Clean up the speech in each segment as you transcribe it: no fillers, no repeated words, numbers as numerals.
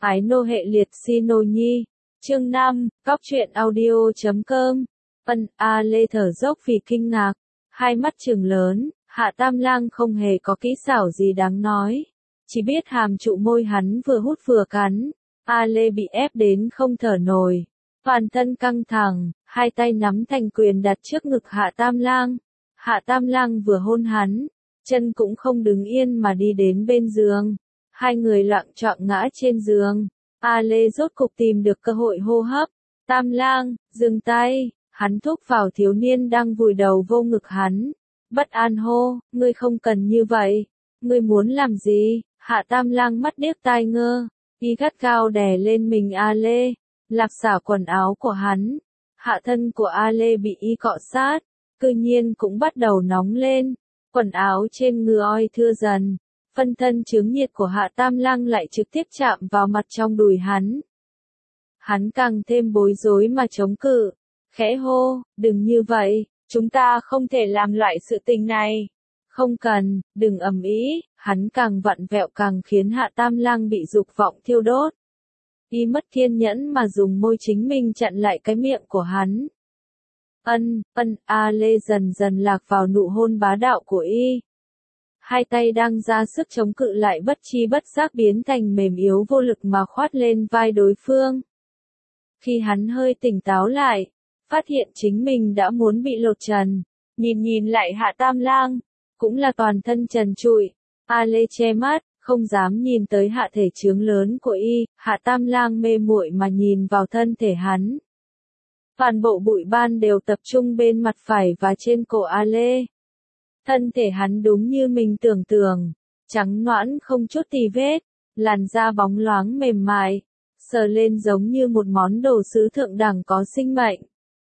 Ái nô hệ liệt si nô nhi. Chương 5, Cóc truyện audio.com. A Lê thở dốc vì kinh ngạc, hai mắt trừng lớn, Hạ Tam Lang không hề có kỹ xảo gì đáng nói, chỉ biết hàm trụ môi hắn vừa hút vừa cắn. A Lê bị ép đến không thở nổi, toàn thân căng thẳng, hai tay nắm thành quyền đặt trước ngực Hạ Tam Lang. Hạ Tam Lang vừa hôn hắn, chân cũng không đứng yên mà đi đến bên giường. Hai người loạng choạng ngã trên giường. A Lê rốt cục tìm được cơ hội hô hấp. Tam Lang, dừng tay. Hắn thúc vào thiếu niên đang vùi đầu vô ngực hắn. Bất an hô, ngươi không cần như vậy. Ngươi muốn làm gì? Hạ Tam Lang mắt điếc tai ngơ. Y gắt gao đè lên mình A Lê. Lạc xả quần áo của hắn. Hạ thân của A Lê bị y cọ sát. Cư nhiên cũng bắt đầu nóng lên. Quần áo trên người oi thưa dần. Phân thân chướng nhiệt của Hạ Tam Lang lại trực tiếp chạm vào mặt trong đùi hắn. Hắn càng thêm bối rối mà chống cự, khẽ hô, đừng như vậy, chúng ta không thể làm loại sự tình này. Không cần, đừng ầm ĩ. Hắn càng vặn vẹo càng khiến Hạ Tam Lang bị dục vọng thiêu đốt. Y mất kiên nhẫn mà dùng môi chính mình chặn lại cái miệng của hắn. A Lê dần dần lạc vào nụ hôn bá đạo của y. Hai tay đang ra sức chống cự lại bất chi bất giác biến thành mềm yếu vô lực mà khoát lên vai đối phương. Khi hắn hơi tỉnh táo lại, phát hiện chính mình đã muốn bị lột trần, nhìn lại Hạ Tam Lang, cũng là toàn thân trần trụi. A Lê che mắt, không dám nhìn tới hạ thể chướng lớn của y. Hạ Tam Lang mê muội mà nhìn vào thân thể hắn. Toàn bộ bụi ban đều tập trung bên mặt phải và trên cổ A Lê. Thân thể hắn đúng như mình tưởng tượng, trắng nõn không chút tì vết, làn da bóng loáng mềm mại, sờ lên giống như một món đồ sứ thượng đẳng có sinh mệnh.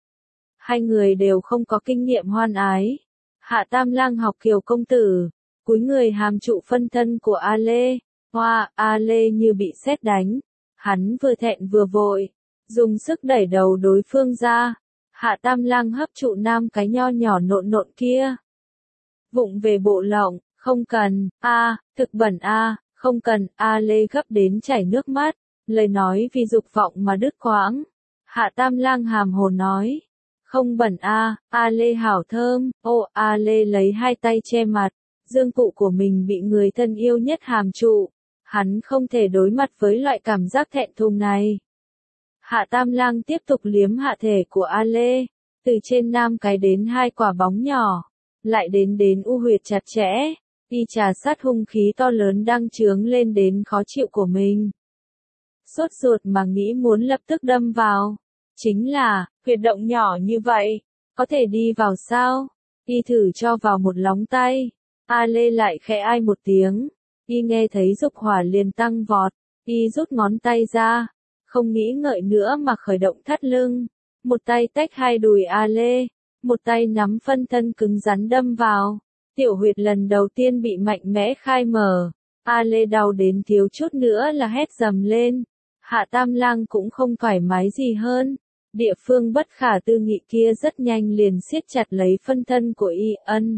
Hai người đều không có kinh nghiệm hoan ái. Hạ Tam Lang học Kiều công tử, cúi người hàm trụ phân thân của A Lê. Hoa, A Lê như bị sét đánh, hắn vừa thẹn vừa vội, dùng sức đẩy đầu đối phương ra. Hạ Tam Lang hấp trụ nam cái nho nhỏ nộn nộn kia. Vụng về bộ lộng, không cần, thực bẩn không cần. A Lê gấp đến chảy nước mắt, lời nói vì dục vọng mà đứt quãng. Hạ Tam Lang hàm hồ nói, không bẩn A Lê hảo thơm. A Lê lấy hai tay che mặt, dương cụ của mình bị người thân yêu nhất hàm trụ. Hắn không thể đối mặt với loại cảm giác thẹn thùng này. Hạ Tam Lang tiếp tục liếm hạ thể của A Lê, từ trên nam cái đến hai quả bóng nhỏ, lại đến u huyệt chặt chẽ, y trà sát hung khí to lớn đang chướng lên đến khó chịu của mình. Sốt ruột mà nghĩ muốn lập tức đâm vào. Chính là, huyệt động nhỏ như vậy, có thể đi vào sao? Y thử cho vào một lóng tay. A Lê lại khẽ ai một tiếng. Y nghe thấy dục hỏa liền tăng vọt. Y rút ngón tay ra, không nghĩ ngợi nữa mà khởi động thắt lưng. Một tay tách hai đùi A Lê, một tay nắm phân thân cứng rắn đâm vào. Tiểu huyệt lần đầu tiên bị mạnh mẽ khai mở. A Lê đau đến thiếu chút nữa là hét dầm lên. Hạ Tam Lang cũng không thoải mái gì hơn. Địa phương bất khả tư nghị kia rất nhanh liền siết chặt lấy phân thân của y.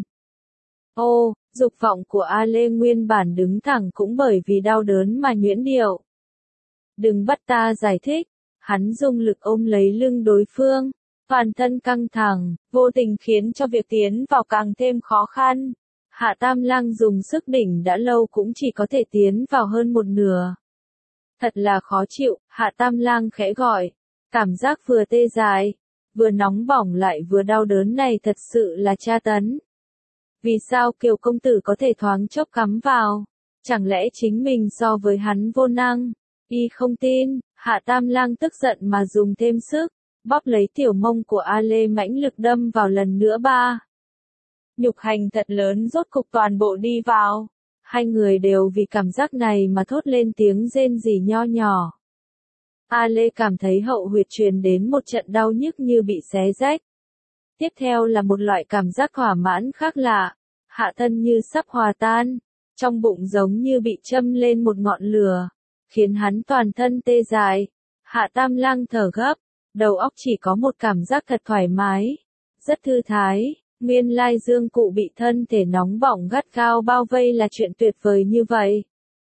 Dục vọng của A Lê nguyên bản đứng thẳng cũng bởi vì đau đớn mà nhuyễn điệu. Đừng bắt ta giải thích. Hắn dùng lực ôm lấy lưng đối phương, toàn thân căng thẳng, vô tình khiến cho việc tiến vào càng thêm khó khăn. Hạ Tam Lang dùng sức đỉnh đã lâu cũng chỉ có thể tiến vào hơn một nửa. Thật là khó chịu. Hạ Tam Lang khẽ gọi. Cảm giác vừa tê dại, vừa nóng bỏng lại vừa đau đớn này thật sự là tra tấn. Vì sao Kiều công tử có thể thoáng chốc cắm vào? Chẳng lẽ chính mình so với hắn vô năng? Y không tin. Hạ Tam Lang tức giận mà dùng thêm sức, bóp lấy tiểu mông của A Lê mãnh lực đâm vào lần nữa ba. Nhục hành thật lớn rốt cục toàn bộ đi vào. Hai người đều vì cảm giác này mà thốt lên tiếng rên rỉ nho nhỏ. A Lê cảm thấy hậu huyệt truyền đến một trận đau nhức như bị xé rách. Tiếp theo là một loại cảm giác thỏa mãn khác lạ, hạ thân như sắp hòa tan, trong bụng giống như bị châm lên một ngọn lửa, khiến hắn toàn thân tê dại. Hạ Tam Lang thở gấp, đầu óc chỉ có một cảm giác thật thoải mái, rất thư thái. Nguyên lai dương cụ bị thân thể nóng bỏng gắt gao bao vây là chuyện tuyệt vời như vậy.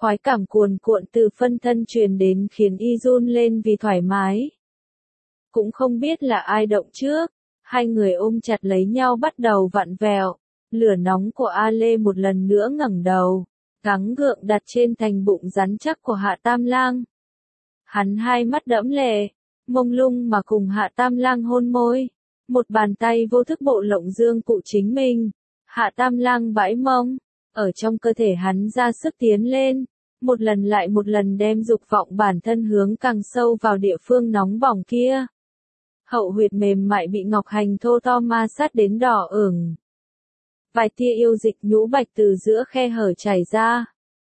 Khoái cảm cuồn cuộn từ phân thân truyền đến khiến y run lên vì thoải mái. Cũng không biết là ai động trước, hai người ôm chặt lấy nhau bắt đầu vặn vẹo. Lửa nóng của A Lê một lần nữa ngẩng đầu, gắng gượng đặt trên thành bụng rắn chắc của Hạ Tam Lang. Hắn hai mắt đẫm lệ, mông lung mà cùng Hạ Tam Lang hôn môi. Một bàn tay vô thức bộ lộng dương cụ chính mình. Hạ Tam Lang bãi mông, ở trong cơ thể hắn ra sức tiến lên, một lần lại một lần đem dục vọng bản thân hướng càng sâu vào địa phương nóng bỏng kia. Hậu huyệt mềm mại bị ngọc hành thô to ma sát đến đỏ ửng. Vài tia yêu dịch nhũ bạch từ giữa khe hở chảy ra.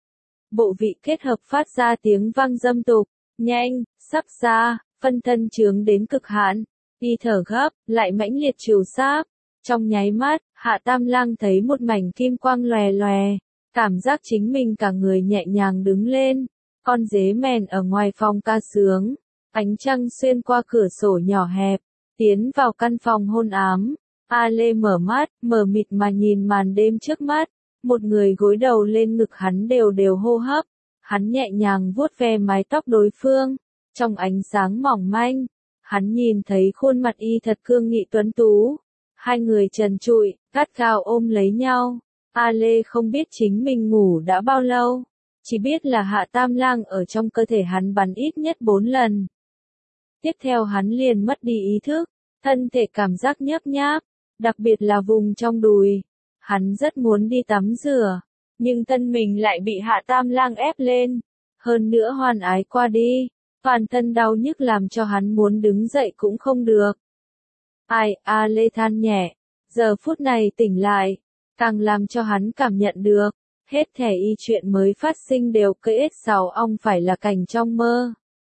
Bộ vị kết hợp phát ra tiếng vang dâm tục, nhanh, sắp ra, phân thân chướng đến cực hạn, y thở gấp, lại mãnh liệt trìu sáp. Trong nháy mắt, Hạ Tam Lang thấy một mảnh kim quang lòe lòe, cảm giác chính mình cả người nhẹ nhàng đứng lên. Con dế mèn ở ngoài phòng ca sướng, ánh trăng xuyên qua cửa sổ nhỏ hẹp, tiến vào căn phòng hôn ám. A Lê mở mắt, mờ mịt mà nhìn màn đêm trước mắt, một người gối đầu lên ngực hắn đều đều hô hấp, hắn nhẹ nhàng vuốt ve mái tóc đối phương, trong ánh sáng mỏng manh, hắn nhìn thấy khuôn mặt y thật cương nghị tuấn tú, hai người trần trụi, gắt gao ôm lấy nhau. A Lê không biết chính mình ngủ đã bao lâu, chỉ biết là Hạ Tam Lang ở trong cơ thể hắn bắn ít nhất 4 lần. Tiếp theo hắn liền mất đi ý thức, thân thể cảm giác nhớp nháp, đặc biệt là vùng trong đùi. Hắn rất muốn đi tắm rửa, nhưng thân mình lại bị Hạ Tam Lang ép lên. Hơn nữa hoan ái qua đi, toàn thân đau nhức làm cho hắn muốn đứng dậy cũng không được. Ai, A Lê than nhẹ, giờ phút này tỉnh lại, càng làm cho hắn cảm nhận được, hết thảy y chuyện mới phát sinh đều kể sào ong phải là cảnh trong mơ.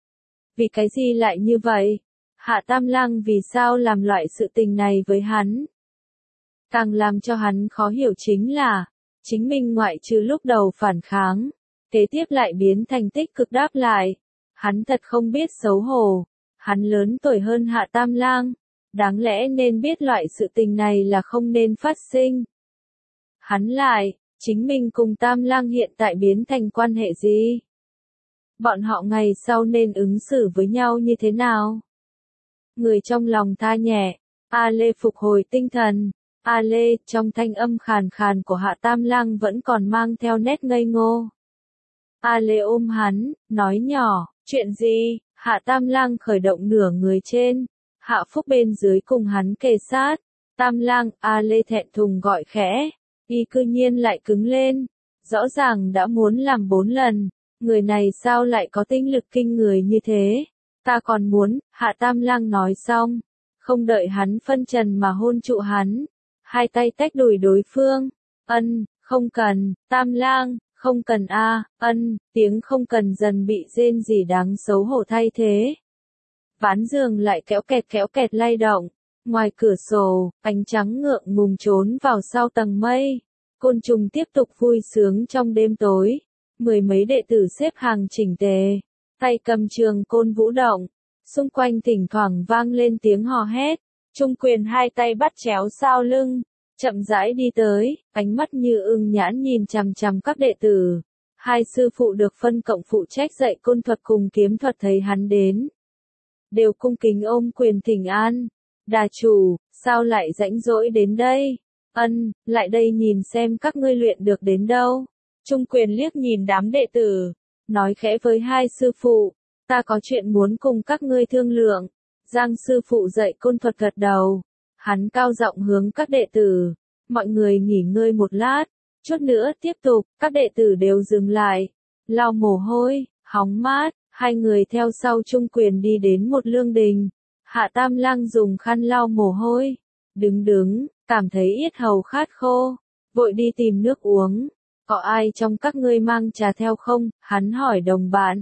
Vì cái gì lại như vậy? Hạ Tam Lang vì sao làm loại sự tình này với hắn? Càng làm cho hắn khó hiểu chính là, chính mình ngoại trừ lúc đầu phản kháng, kế tiếp lại biến thành tích cực đáp lại. Hắn thật không biết xấu hổ, hắn lớn tuổi hơn Hạ Tam Lang, đáng lẽ nên biết loại sự tình này là không nên phát sinh. Hắn lại, chính mình cùng Tam Lang hiện tại biến thành quan hệ gì? Bọn họ ngày sau nên ứng xử với nhau như thế nào? Người trong lòng tha nhẹ, A Lê phục hồi tinh thần. A Lê, trong thanh âm khàn khàn của Hạ Tam Lang vẫn còn mang theo nét ngây ngô. A Lê ôm hắn, nói nhỏ, chuyện gì? Hạ Tam Lang khởi động nửa người trên, Hạ Phúc bên dưới cùng hắn kề sát. Tam Lang, A Lê thẹn thùng gọi khẽ, y cư nhiên lại cứng lên, rõ ràng đã muốn làm 4 lần, người này sao lại có tinh lực kinh người như thế? Ta còn muốn, Hạ Tam Lang nói xong, không đợi hắn phân trần mà hôn trụ hắn. Hai tay tách đùi đối phương, không cần, Tam Lang, không cần a, tiếng không cần dần bị rên rỉ đáng xấu hổ thay thế. Ván giường lại kéo kẹt lay động, ngoài cửa sổ, ánh trắng ngượng ngùng trốn vào sau tầng mây, côn trùng tiếp tục vui sướng trong đêm tối, mười mấy đệ tử xếp hàng chỉnh tề, tay cầm trường côn vũ động, xung quanh thỉnh thoảng vang lên tiếng hò hét. Trung Quyền hai tay bắt chéo sau lưng, chậm rãi đi tới, ánh mắt như ưng nhãn nhìn chằm chằm các đệ tử. Hai sư phụ được phân cộng phụ trách dạy côn thuật cùng kiếm thuật thấy hắn đến, đều cung kính ôm quyền thỉnh an. Đà chủ, sao lại rãnh rỗi đến đây? Lại đây nhìn xem các ngươi luyện được đến đâu. Trung Quyền liếc nhìn đám đệ tử, nói khẽ với hai sư phụ, ta có chuyện muốn cùng các ngươi thương lượng. Giang sư phụ dạy côn thuật gật đầu, hắn cao giọng hướng các đệ tử, mọi người nghỉ ngơi một lát, chút nữa tiếp tục, các đệ tử đều dừng lại, lau mồ hôi, hóng mát, hai người theo sau Trung Quyền đi đến một lương đình, Hạ Tam Lang dùng khăn lau mồ hôi, đứng, cảm thấy yết hầu khát khô, vội đi tìm nước uống, có ai trong các ngươi mang trà theo không, hắn hỏi đồng bạn.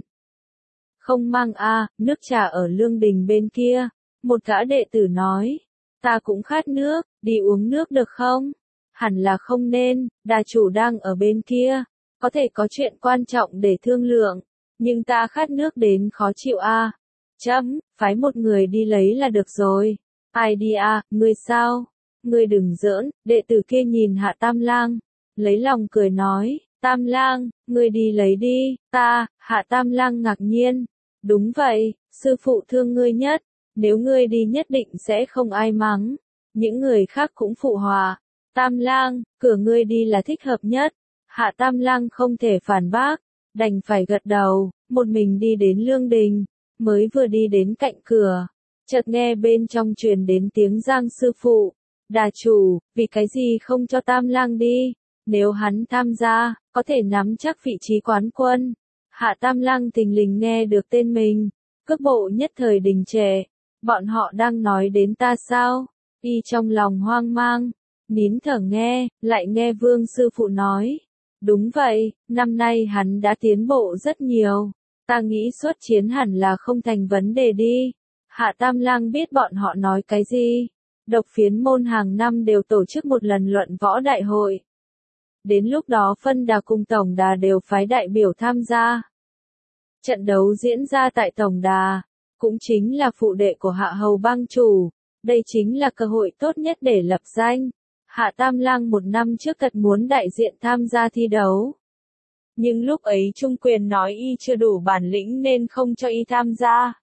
Không mang a, nước trà ở lương đình bên kia, một gã đệ tử nói, ta cũng khát nước, đi uống nước được không? Hẳn là không nên, đà chủ đang ở bên kia, có thể có chuyện quan trọng để thương lượng, nhưng ta khát nước đến khó chịu a. Phái một người đi lấy là được rồi. Ai đi a, ngươi sao? Ngươi đừng giỡn, đệ tử kia nhìn Hạ Tam Lang, lấy lòng cười nói, Tam Lang, ngươi đi lấy đi, Hạ Tam Lang ngạc nhiên. Đúng vậy, sư phụ thương ngươi nhất, nếu ngươi đi nhất định sẽ không ai mắng. Những người khác cũng phụ họa. Tam Lang, cửa ngươi đi là thích hợp nhất. Hạ Tam Lang không thể phản bác, đành phải gật đầu, một mình đi đến lương đình, mới vừa đi đến cạnh cửa, chợt nghe bên trong truyền đến tiếng Giang sư phụ, đà chủ, vì cái gì không cho Tam Lang đi, nếu hắn tham gia, có thể nắm chắc vị trí quán quân. Hạ Tam Lang thình lình nghe được tên mình, cước bộ nhất thời đình trệ, bọn họ đang nói đến ta sao, y trong lòng hoang mang, nín thở nghe, lại nghe Vương sư phụ nói. Đúng vậy, năm nay hắn đã tiến bộ rất nhiều. Ta nghĩ xuất chiến hẳn là không thành vấn đề đi. Hạ Tam Lang biết bọn họ nói cái gì. Độc Phiến môn hàng năm đều tổ chức một lần luận võ đại hội. Đến lúc đó phân đà cùng tổng đà đều phái đại biểu tham gia. Trận đấu diễn ra tại tổng đà, cũng chính là phụ đệ của Hạ Hầu bang chủ. Đây chính là cơ hội tốt nhất để lập danh. Hạ Tam Lang một năm trước thật muốn đại diện tham gia thi đấu. Nhưng lúc ấy Trung Quyền nói y chưa đủ bản lĩnh nên không cho y tham gia.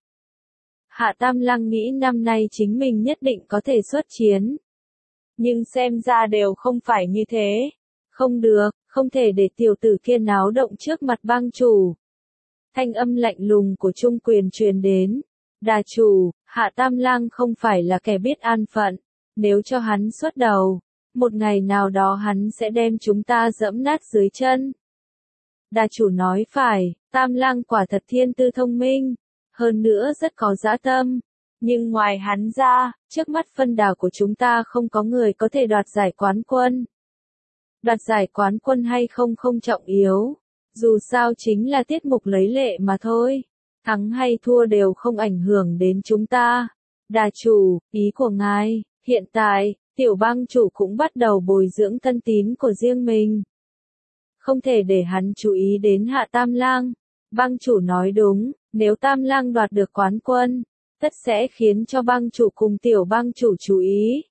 Hạ Tam Lang nghĩ năm nay chính mình nhất định có thể xuất chiến. Nhưng xem ra đều không phải như thế. Không được, không thể để tiểu tử kia náo động trước mặt bang chủ. Thanh âm lạnh lùng của Trung Quyền truyền đến. Đà chủ, Hạ Tam Lang không phải là kẻ biết an phận. Nếu cho hắn xuất đầu, một ngày nào đó hắn sẽ đem chúng ta giẫm nát dưới chân. Đà chủ nói phải, Tam Lang quả thật thiên tư thông minh, hơn nữa rất có dã tâm. Nhưng ngoài hắn ra, trước mắt phân đà của chúng ta không có người có thể đoạt giải quán quân. Đoạt giải quán quân hay không không trọng yếu, dù sao chính là tiết mục lấy lệ mà thôi. Thắng hay thua đều không ảnh hưởng đến chúng ta. Đà chủ, ý của ngài, hiện tại, tiểu bang chủ cũng bắt đầu bồi dưỡng thân tín của riêng mình. Không thể để hắn chú ý đến Hạ Tam Lang. Bang chủ nói đúng, nếu Tam Lang đoạt được quán quân, tất sẽ khiến cho bang chủ cùng tiểu bang chủ chú ý.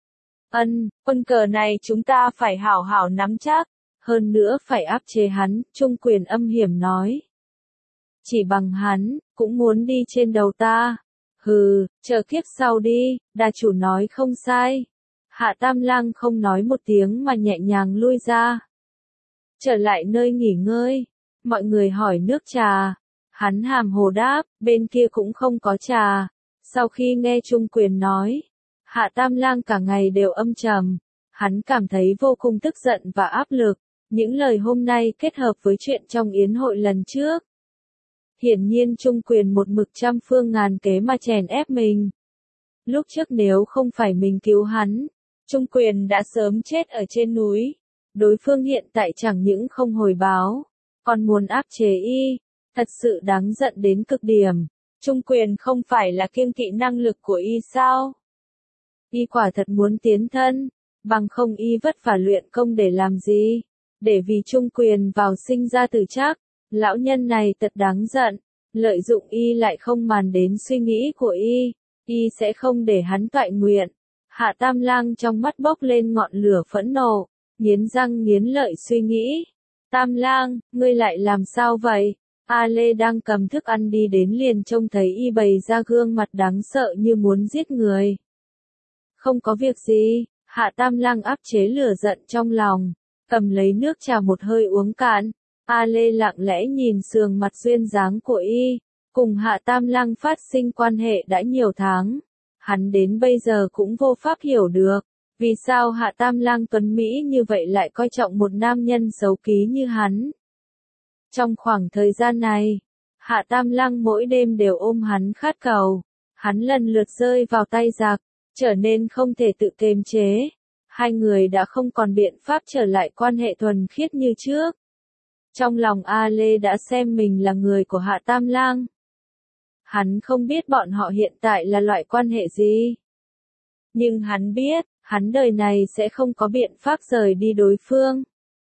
Quân cờ này chúng ta phải hảo hảo nắm chắc, hơn nữa phải áp chế hắn, Trung Quyền âm hiểm nói. Chỉ bằng hắn, cũng muốn đi trên đầu ta. Hừ, chờ kiếp sau đi, đà chủ nói không sai. Hạ Tam Lang không nói một tiếng mà nhẹ nhàng lui ra. Trở lại nơi nghỉ ngơi, mọi người hỏi nước trà. Hắn hàm hồ đáp, bên kia cũng không có trà. Sau khi nghe Trung Quyền nói, Hạ Tam Lang cả ngày đều âm trầm. Hắn cảm thấy vô cùng tức giận và áp lực. Những lời hôm nay kết hợp với chuyện trong yến hội lần trước. Hiển nhiên Trung Quyền một mực trăm phương ngàn kế mà chèn ép mình. Lúc trước nếu không phải mình cứu hắn, Trung Quyền đã sớm chết ở trên núi. Đối phương hiện tại chẳng những không hồi báo, còn muốn áp chế y, thật sự đáng giận đến cực điểm. Trung Quyền không phải là kiêng kỵ năng lực của y sao? Y quả thật muốn tiến thân, bằng không y vất vả luyện công để làm gì? Để vì Trung Quyền vào sinh ra tử trác, lão nhân này thật đáng giận, lợi dụng y lại không màng đến suy nghĩ của y sẽ không để hắn toại nguyện. Hạ Tam Lang trong mắt bốc lên ngọn lửa phẫn nộ, nghiến răng nghiến lợi suy nghĩ. Tam Lang, ngươi lại làm sao vậy? A Lê đang cầm thức ăn đi đến liền trông thấy y bày ra gương mặt đáng sợ như muốn giết người. Không có việc gì, Hạ Tam Lang áp chế lửa giận trong lòng, cầm lấy nước trà một hơi uống cạn. A Lê lặng lẽ nhìn sườn mặt duyên dáng của y, cùng Hạ Tam Lang phát sinh quan hệ đã nhiều tháng. Hắn đến bây giờ cũng vô pháp hiểu được, vì sao Hạ Tam Lang tuấn Mỹ như vậy lại coi trọng một nam nhân xấu ký như hắn. Trong khoảng thời gian này, Hạ Tam Lang mỗi đêm đều ôm hắn khát cầu, hắn lần lượt rơi vào tay giặc, trở nên không thể tự kiềm chế. Hai người đã không còn biện pháp trở lại quan hệ thuần khiết như trước. Trong lòng A Lê đã xem mình là người của Hạ Tam Lang. Hắn không biết bọn họ hiện tại là loại quan hệ gì. Nhưng hắn biết, hắn đời này sẽ không có biện pháp rời đi đối phương.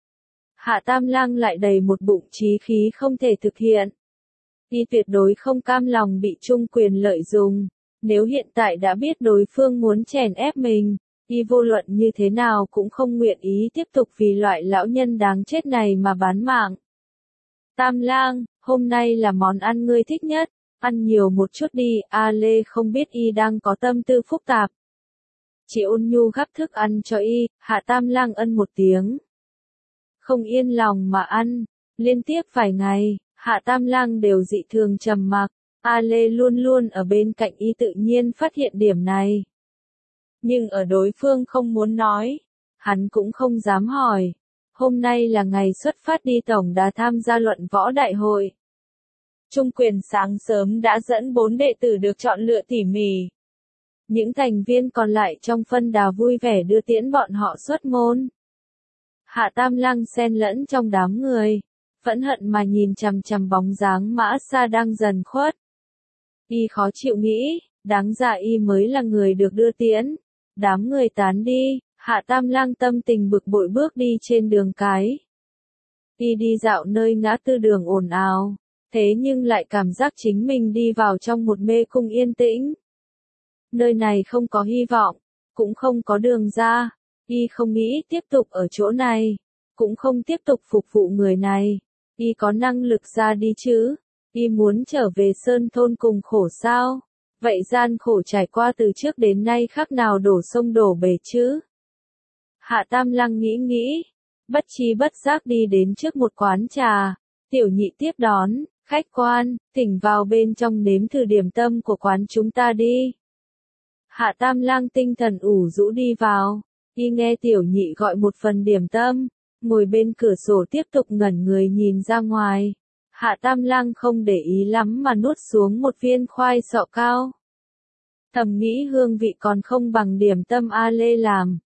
Hạ Tam Lang lại đầy một bụng chí khí không thể thực hiện. Y tuyệt đối không cam lòng bị Trung Quyền lợi dụng. Nếu hiện tại đã biết đối phương muốn chèn ép mình, Y vô luận như thế nào cũng không nguyện ý tiếp tục vì loại lão nhân đáng chết này mà bán mạng. Tam lang, hôm nay là món ăn ngươi thích nhất, ăn nhiều một chút đi, A Lê không biết Y đang có tâm tư phức tạp. Chị ôn nhu gắp thức ăn cho Y, Hạ Tam lang ân một tiếng. Không yên lòng mà ăn, liên tiếp vài ngày, Hạ Tam lang đều dị thường trầm mặc, A Lê luôn luôn ở bên cạnh Y tự nhiên phát hiện điểm này. Nhưng ở đối phương không muốn nói, hắn cũng không dám hỏi. Hôm nay là ngày xuất phát đi tổng đà tham gia luận võ đại hội. Trung quyền sáng sớm đã dẫn 4 đệ tử được chọn lựa tỉ mỉ. Những thành viên còn lại trong phân đà vui vẻ đưa tiễn bọn họ xuất môn. Hạ Tam lang xen lẫn trong đám người, phẫn hận mà nhìn chằm chằm bóng dáng Mã Sa đang dần khuất. Y khó chịu nghĩ, đáng ra Y mới là người được đưa tiễn. Đám người tán đi, Hạ Tam lang tâm tình bực bội bước đi trên đường cái. Y đi dạo nơi ngã tư đường ồn ào, thế nhưng lại cảm giác chính mình đi vào trong một mê cung yên tĩnh. Nơi này không có hy vọng, cũng không có đường ra. Y không nghĩ tiếp tục ở chỗ này, cũng không tiếp tục phục vụ người này. Y có năng lực ra đi chứ? Y muốn trở về sơn thôn cùng khổ sao? Vậy gian khổ trải qua từ trước đến nay khác nào đổ sông đổ bể chứ? Hạ Tam lang nghĩ, bất tri bất giác đi đến trước một quán trà. Tiểu nhị tiếp đón, khách quan, thỉnh vào bên trong nếm thử điểm tâm của quán chúng ta đi. Hạ Tam lang tinh thần ủ rũ đi vào, Y nghe tiểu nhị gọi một phần điểm tâm, ngồi bên cửa sổ tiếp tục ngẩn người nhìn ra ngoài. Hạ Tam lang không để ý lắm mà nuốt xuống một viên khoai sọ cao. Thầm nghĩ hương vị còn không bằng điểm tâm A Lê làm.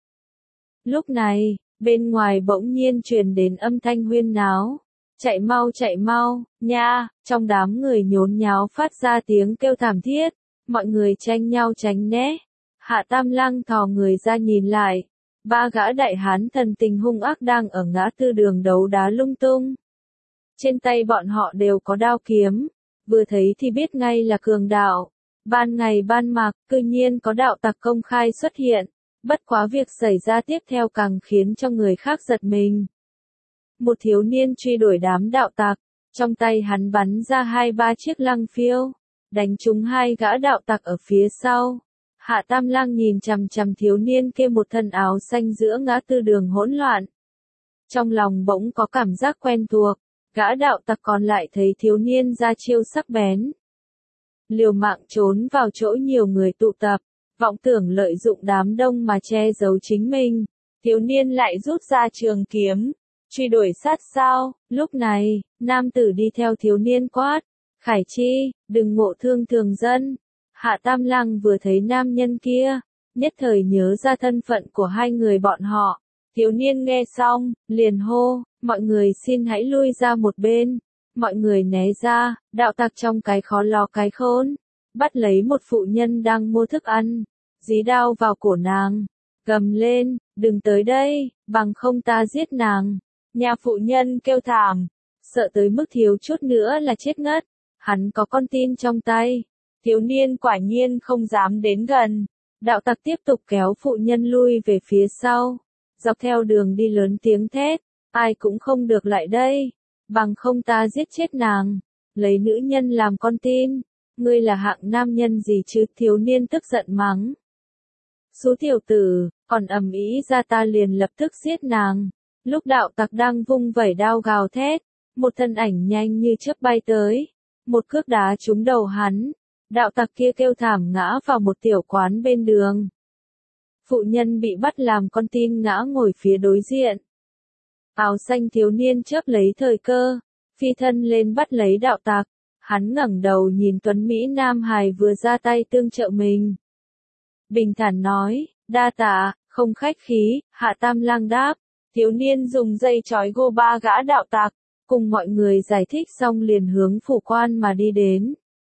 Lúc này, bên ngoài bỗng nhiên truyền đến âm thanh huyên náo. Chạy mau, nha, trong đám người nhốn nháo phát ra tiếng kêu thảm thiết, mọi người tranh nhau tránh né. Hạ Tam lang thò người ra nhìn lại, 3 gã đại hán thần tình hung ác đang ở ngã tư đường đấu đá lung tung. Trên tay bọn họ đều có đao kiếm, vừa thấy thì biết ngay là cường đạo. Ban ngày ban mặt, cư nhiên có đạo tặc công khai xuất hiện, bất quá việc xảy ra tiếp theo càng khiến cho người khác giật mình. Một thiếu niên truy đuổi đám đạo tặc, trong tay hắn bắn ra 2-3 chiếc lăng phiêu, đánh trúng 2 gã đạo tặc ở phía sau. Hạ Tam lang nhìn chằm chằm thiếu niên kia một thân áo xanh giữa ngã tư đường hỗn loạn. Trong lòng bỗng có cảm giác quen thuộc, gã đạo tặc còn lại thấy thiếu niên ra chiêu sắc bén. Liều mạng trốn vào chỗ nhiều người tụ tập, vọng tưởng lợi dụng đám đông mà che giấu chính mình. Thiếu niên lại rút ra trường kiếm, truy đuổi sát sao. Lúc này, nam tử đi theo thiếu niên quát, Khải Chi, đừng ngộ thương thường dân. Hạ Tam lang vừa thấy nam nhân kia, nhất thời nhớ ra thân phận của hai người bọn họ. Thiếu niên nghe xong, liền hô, mọi người xin hãy lui ra một bên. Mọi người né ra, đạo tặc trong cái khó lo cái khôn, bắt lấy một phụ nhân đang mua thức ăn, dí đao vào cổ nàng, gầm lên, đừng tới đây, bằng không ta giết nàng. Nhà phụ nhân kêu thảm, sợ tới mức thiếu chút nữa là chết ngất, hắn có con tin trong tay. Thiếu niên quả nhiên không dám đến gần, đạo tặc tiếp tục kéo phụ nhân lui về phía sau, dọc theo đường đi lớn tiếng thét, ai cũng không được lại đây, bằng không ta giết chết nàng, lấy nữ nhân làm con tin, ngươi là hạng nam nhân gì chứ? Thiếu niên tức giận mắng. Số tiểu tử, còn ầm ĩ ra ta liền lập tức giết nàng. Lúc đạo tặc đang vung vẩy đao gào thét, một thân ảnh nhanh như chớp bay tới, một cước đá trúng đầu hắn. Đạo tặc kia kêu thảm ngã vào một tiểu quán bên đường. Phụ nhân bị bắt làm con tin ngã ngồi phía đối diện. Áo xanh thiếu niên chớp lấy thời cơ, phi thân lên bắt lấy đạo tặc. Hắn ngẩng đầu nhìn tuấn Mỹ Nam Hải vừa ra tay tương trợ mình. Bình thản nói, đa tạ, không khách khí. Hạ Tam lang đáp. Thiếu niên dùng dây trói gô 3 gã đạo tặc, cùng mọi người giải thích xong liền hướng phủ quan mà đi đến.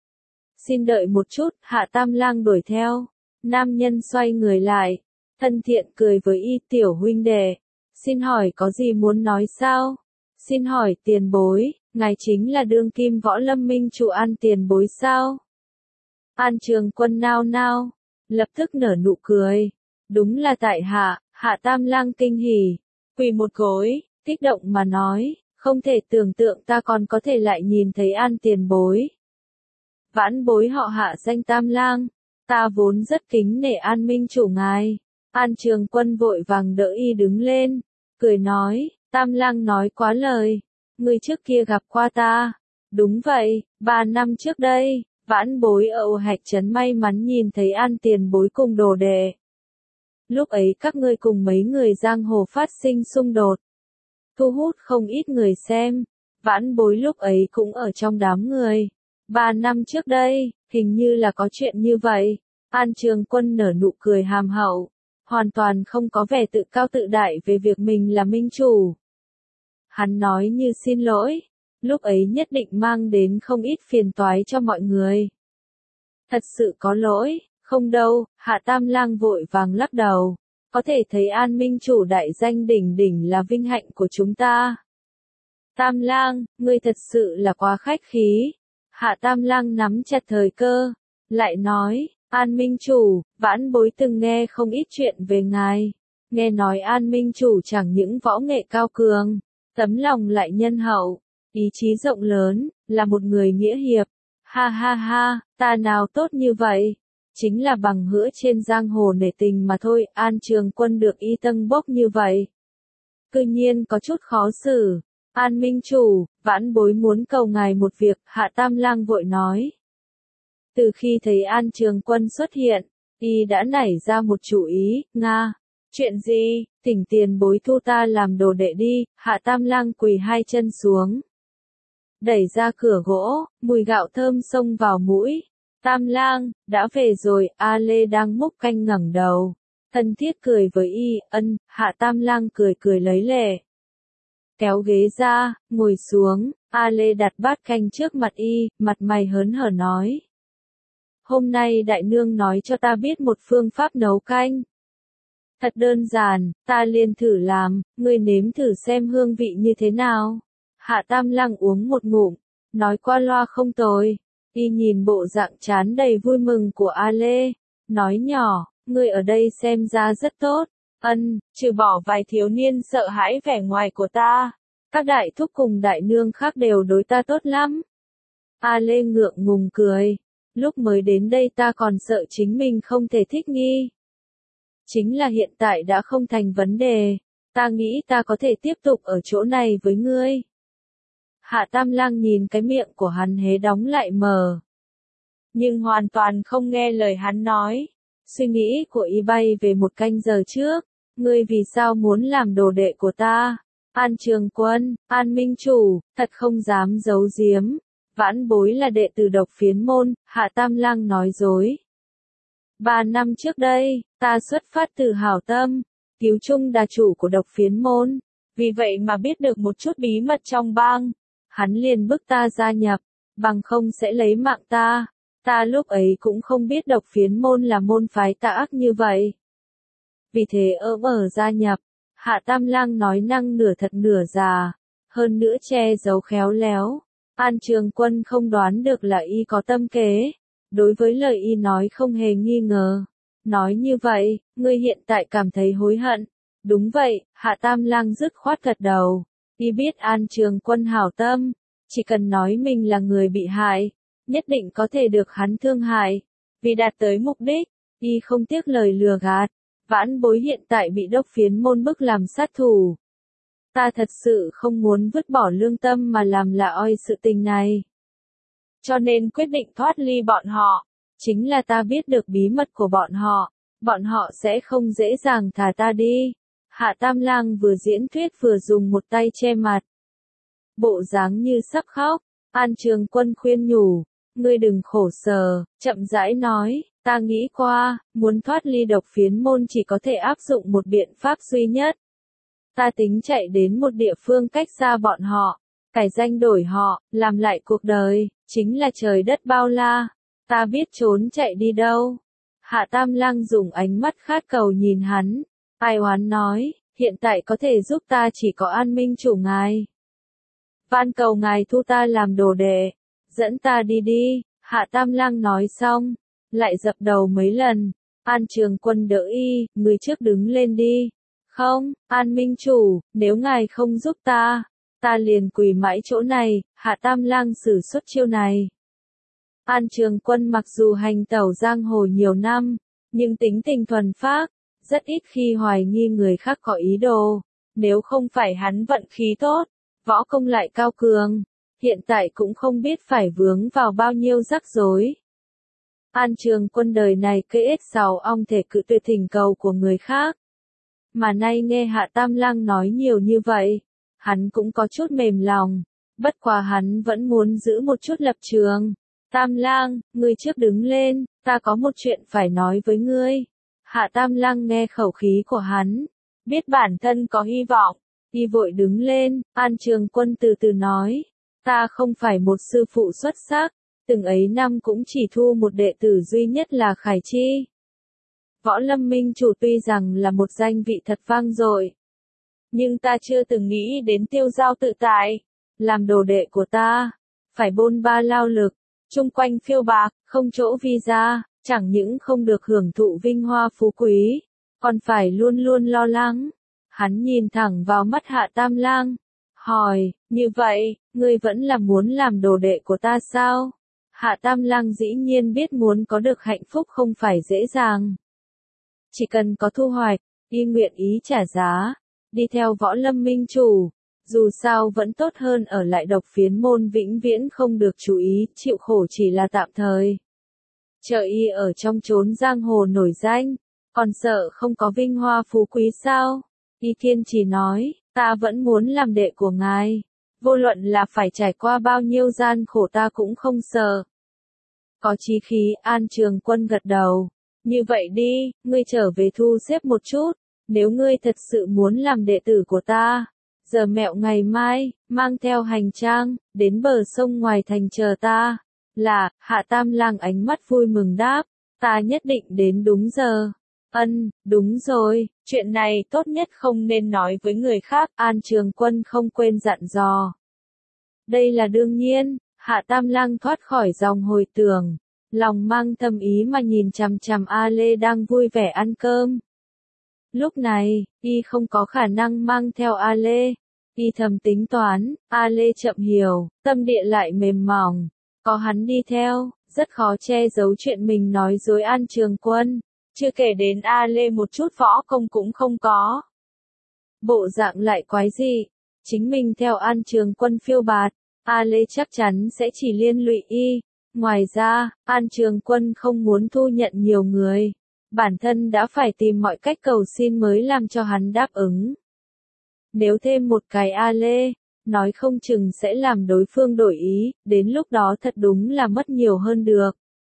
Xin đợi một chút, Hạ Tam lang đuổi theo. Nam nhân xoay người lại, thân thiện cười với Y, tiểu huynh đệ. Xin hỏi có gì muốn nói sao? Xin hỏi tiền bối, ngài chính là đương kim võ lâm minh chủ An tiền bối sao? An Trường Quân nao nao, lập tức nở nụ cười. Đúng là tại hạ, Hạ Tam Lang kinh hỉ, quỳ một gối, kích động mà nói, không thể tưởng tượng ta còn có thể lại nhìn thấy An tiền bối. Vãn bối họ Hạ danh Tam Lang, ta vốn rất kính nể An minh chủ ngài. An Trường Quân vội vàng đỡ y đứng lên, cười nói, Tam Lang nói quá lời, người trước kia gặp qua ta. Đúng vậy, 3 năm trước đây, vãn bối ở Ô Hạch Trấn may mắn nhìn thấy An tiền bối cùng đồ đệ. Lúc ấy các ngươi cùng mấy người giang hồ phát sinh xung đột, thu hút không ít người xem, vãn bối lúc ấy cũng ở trong đám người. 3 năm trước đây, hình như là có chuyện như vậy. An Trường Quân nở nụ cười hàm hậu, hoàn toàn không có vẻ tự cao tự đại về việc mình là minh chủ. Hắn nói như xin lỗi, lúc ấy nhất định mang đến không ít phiền toái cho mọi người. Thật sự có lỗi, không đâu, Hạ Tam Lang vội vàng lắc đầu. Có thể thấy An minh chủ đại danh đỉnh đỉnh là vinh hạnh của chúng ta. Tam Lang, ngươi thật sự là quá khách khí. Hạ Tam Lang nắm chặt thời cơ, lại nói, An minh chủ, vãn bối từng nghe không ít chuyện về ngài. Nghe nói An minh chủ chẳng những võ nghệ cao cường, tấm lòng lại nhân hậu, ý chí rộng lớn, là một người nghĩa hiệp. Ha ha ha, ta nào tốt như vậy. Chính là bằng hữu trên giang hồ nể tình mà thôi. An Trường Quân được y tâng bốc như vậy, tự nhiên có chút khó xử. An minh chủ, vãn bối muốn cầu ngài một việc. Hạ Tam Lang vội nói. Từ khi thấy An Trường Quân xuất hiện, y đã nảy ra một chủ ý. Nga, chuyện gì? Thỉnh tiền bối thu ta làm đồ đệ đi. Hạ Tam Lang quỳ hai chân xuống, đẩy ra cửa gỗ, mùi gạo thơm xông vào mũi. Tam Lang, đã về rồi. A Lê đang múc canh ngẩng đầu, thân thiết cười với y. Ân. Hạ Tam Lang cười cười lấy lệ, kéo ghế ra, ngồi xuống. A Lê đặt bát canh trước mặt y, mặt mày hớn hở nói. Hôm nay đại nương nói cho ta biết một phương pháp nấu canh. Thật đơn giản, ta liền thử làm, ngươi nếm thử xem hương vị như thế nào. Hạ Tam Lang uống một ngụm, nói qua loa không tồi. Y nhìn bộ dạng trán đầy vui mừng của A Lê, nói nhỏ, ngươi ở đây xem ra rất tốt. Ân, trừ bỏ vài thiếu niên sợ hãi vẻ ngoài của ta, các đại thúc cùng đại nương khác đều đối ta tốt lắm. A Lê ngượng ngùng cười, lúc mới đến đây ta còn sợ chính mình không thể thích nghi. Chính là hiện tại đã không thành vấn đề, ta nghĩ ta có thể tiếp tục ở chỗ này với ngươi. Hạ Tam Lang nhìn cái miệng của hắn hé đóng lại mở, nhưng hoàn toàn không nghe lời hắn nói. Suy nghĩ của y bay về một canh giờ trước. Ngươi vì sao muốn làm đồ đệ của ta? An Trường Quân, An minh chủ, thật không dám giấu giếm. Vãn bối là đệ tử Độc Phiến môn. Hạ Tam Lang nói dối. 3 năm trước đây, ta xuất phát từ hảo tâm, cứu chung đà chủ của Độc Phiến môn. Vì vậy mà biết được một chút bí mật trong bang. Hắn liền bức ta gia nhập, bằng không sẽ lấy mạng ta. Ta lúc ấy cũng không biết Độc Phiến môn là môn phái tà ác như vậy. Vì thế ở gia nhập. Hạ Tam Lang nói năng nửa thật nửa giả, hơn nữa che giấu khéo léo. An Trường Quân không đoán được là y có tâm kế. Đối với lời y nói không hề nghi ngờ. Nói như vậy, ngươi hiện tại cảm thấy hối hận. Đúng vậy. Hạ Tam Lang dứt khoát gật đầu. Y biết An Trường Quân hảo tâm, chỉ cần nói mình là người bị hại, nhất định có thể được hắn thương hại. Vì đạt tới mục đích, y không tiếc lời lừa gạt. Vãn bối hiện tại bị Độc Phiến môn bức làm sát thủ. Ta thật sự không muốn vứt bỏ lương tâm mà làm lạ oi sự tình này. Cho nên quyết định thoát ly bọn họ. Chính là ta biết được bí mật của bọn họ sẽ không dễ dàng thả ta đi. Hạ Tam Lang vừa diễn thuyết vừa dùng một tay che mặt, bộ dáng như sắp khóc. An Trường Quân khuyên nhủ, ngươi đừng khổ sở, chậm rãi nói, ta nghĩ qua, muốn thoát ly Độc Phiến môn chỉ có thể áp dụng một biện pháp duy nhất. Ta tính chạy đến một địa phương cách xa bọn họ, cải danh đổi họ, làm lại cuộc đời, chính là trời đất bao la. Ta biết trốn chạy đi đâu. Hạ Tam Lang dùng ánh mắt khát cầu nhìn hắn, ai oán nói, hiện tại có thể giúp ta chỉ có An minh chủ ngài. Van cầu ngài thu ta làm đồ đệ, dẫn ta đi đi. Hạ Tam Lang nói xong, lại dập đầu mấy lần, An Trường Quân đỡ y, người trước đứng lên đi. Không, An Minh Chủ, nếu ngài không giúp ta liền quỳ mãi chỗ này, Hạ Tam Lang sử xuất chiêu này. An Trường Quân mặc dù hành tẩu giang hồ nhiều năm, nhưng tính tình thuần phác, rất ít khi hoài nghi người khác có ý đồ. Nếu không phải hắn vận khí tốt, võ công lại cao cường, hiện tại cũng không biết phải vướng vào bao nhiêu rắc rối. An Trường Quân đời này kê ít sào ong thể cự tuyệt thỉnh cầu của người khác. Mà nay nghe Hạ Tam Lang nói nhiều như vậy, hắn cũng có chút mềm lòng, bất quá hắn vẫn muốn giữ một chút lập trường. Tam Lang, ngươi trước đứng lên, ta có một chuyện phải nói với ngươi. Hạ Tam Lang nghe khẩu khí của hắn, biết bản thân có hy vọng, đi vội đứng lên. An Trường Quân từ từ nói, ta không phải một sư phụ xuất sắc, từng ấy năm cũng chỉ thu một đệ tử duy nhất là Khải Chi. Võ Lâm Minh Chủ tuy rằng là một danh vị thật vang dội, nhưng ta chưa từng nghĩ đến tiêu giao tự tại, làm đồ đệ của ta, phải bôn ba lao lực, chung quanh phiêu bạc, không chỗ vi ra, chẳng những không được hưởng thụ vinh hoa phú quý, còn phải luôn luôn lo lắng. Hắn nhìn thẳng vào mắt Hạ Tam Lang, hỏi, như vậy, ngươi vẫn là muốn làm đồ đệ của ta sao? Hạ Tam Lang dĩ nhiên biết muốn có được hạnh phúc không phải dễ dàng. Chỉ cần có thu hoạch, y nguyện ý trả giá, đi theo Võ Lâm Minh Chủ, dù sao vẫn tốt hơn ở lại Độc Phiến Môn vĩnh viễn không được chú ý, chịu khổ chỉ là tạm thời. Chờ y ở trong chốn giang hồ nổi danh, còn sợ không có vinh hoa phú quý sao? Y Thiên Chỉ nói, ta vẫn muốn làm đệ của ngài, vô luận là phải trải qua bao nhiêu gian khổ ta cũng không sợ. Có chí khí. An Trường Quân gật đầu. Như vậy đi, ngươi trở về thu xếp một chút, nếu ngươi thật sự muốn làm đệ tử của ta, giờ mẹo ngày mai, mang theo hành trang, đến bờ sông ngoài thành chờ ta. Là, Hạ Tam Lang ánh mắt vui mừng đáp, ta nhất định đến đúng giờ. Ân, đúng rồi, chuyện này tốt nhất không nên nói với người khác. An Trường Quân không quên dặn dò. Đây là đương nhiên. Hạ Tam Lang thoát khỏi dòng hồi tưởng, lòng mang thâm ý mà nhìn chằm chằm A Lê đang vui vẻ ăn cơm. Lúc này, y không có khả năng mang theo A Lê. Y thầm tính toán, A Lê chậm hiểu, tâm địa lại mềm mỏng. Có hắn đi theo, rất khó che giấu chuyện mình nói dối An Trường Quân. Chưa kể đến A Lê một chút võ công cũng không có. Bộ dạng lại quái dị, chính mình theo An Trường Quân phiêu bạt, A Lê chắc chắn sẽ chỉ liên lụy y. Ngoài ra, An Trường Quân không muốn thu nhận nhiều người. Bản thân đã phải tìm mọi cách cầu xin mới làm cho hắn đáp ứng. Nếu thêm một cái A Lê, nói không chừng sẽ làm đối phương đổi ý, đến lúc đó thật đúng là mất nhiều hơn được.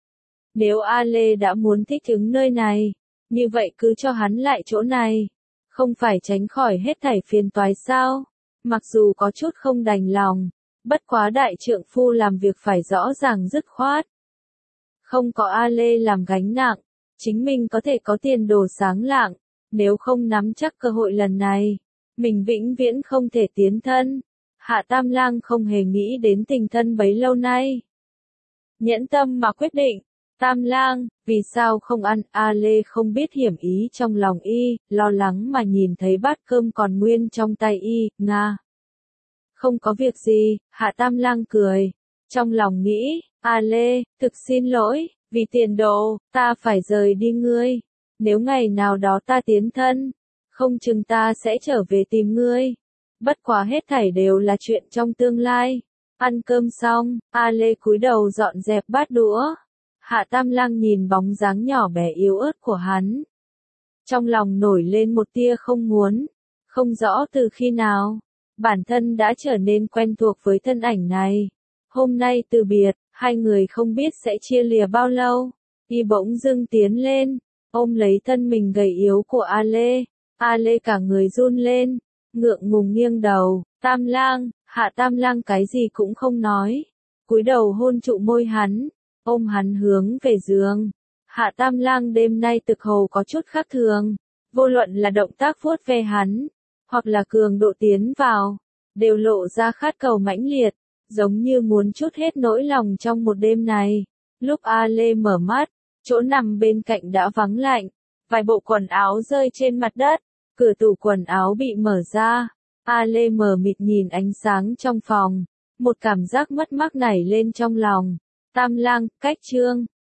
Nếu A Lê đã muốn thích ứng nơi này, như vậy cứ cho hắn lại chỗ này. Không phải tránh khỏi hết thảy phiền toái sao? Mặc dù có chút không đành lòng, bất quá đại trượng phu làm việc phải rõ ràng dứt khoát. Không có A Lê làm gánh nặng, chính mình có thể có tiền đồ sáng lạng, nếu không nắm chắc cơ hội lần này, mình vĩnh viễn không thể tiến thân. Hạ Tam Lang không hề nghĩ đến tình thân bấy lâu nay. Nhẫn tâm mà quyết định, Tam Lang, vì sao không ăn? A Lê không biết hiểm ý trong lòng y, lo lắng mà nhìn thấy bát cơm còn nguyên trong tay y, nga. Không có việc gì, Hạ Tam Lang cười. Trong lòng nghĩ, A Lê, thực xin lỗi, vì tiền đồ, ta phải rời đi ngươi. Nếu ngày nào đó ta tiến thân, không chừng ta sẽ trở về tìm ngươi. Bất quá hết thảy đều là chuyện trong tương lai. Ăn cơm xong, A Lê cúi đầu dọn dẹp bát đũa. Hạ Tam Lang nhìn bóng dáng nhỏ bé yếu ớt của hắn. Trong lòng nổi lên một tia không muốn. Không rõ từ khi nào, bản thân đã trở nên quen thuộc với thân ảnh này. Hôm nay từ biệt, hai người không biết sẽ chia lìa bao lâu. Y bỗng dưng tiến lên, ôm lấy thân mình gầy yếu của A Lê. A Lê cả người run lên, ngượng ngùng nghiêng đầu. Tam Lang, Hạ Tam Lang cái gì cũng không nói, cúi đầu hôn trụ môi hắn, ôm hắn hướng về giường. Hạ Tam Lang đêm nay thực hầu có chút khác thường, vô luận là động tác vuốt ve hắn, hoặc là cường độ tiến vào, đều lộ ra khát cầu mãnh liệt, giống như muốn trút hết nỗi lòng trong một đêm này. Lúc A Lê mở mắt, chỗ nằm bên cạnh đã vắng lạnh, vài bộ quần áo rơi trên mặt đất, cửa tủ quần áo bị mở ra. A Lê mờ mịt nhìn ánh sáng trong phòng, một cảm giác mất mát nảy lên trong lòng. Tam Lang, cách chương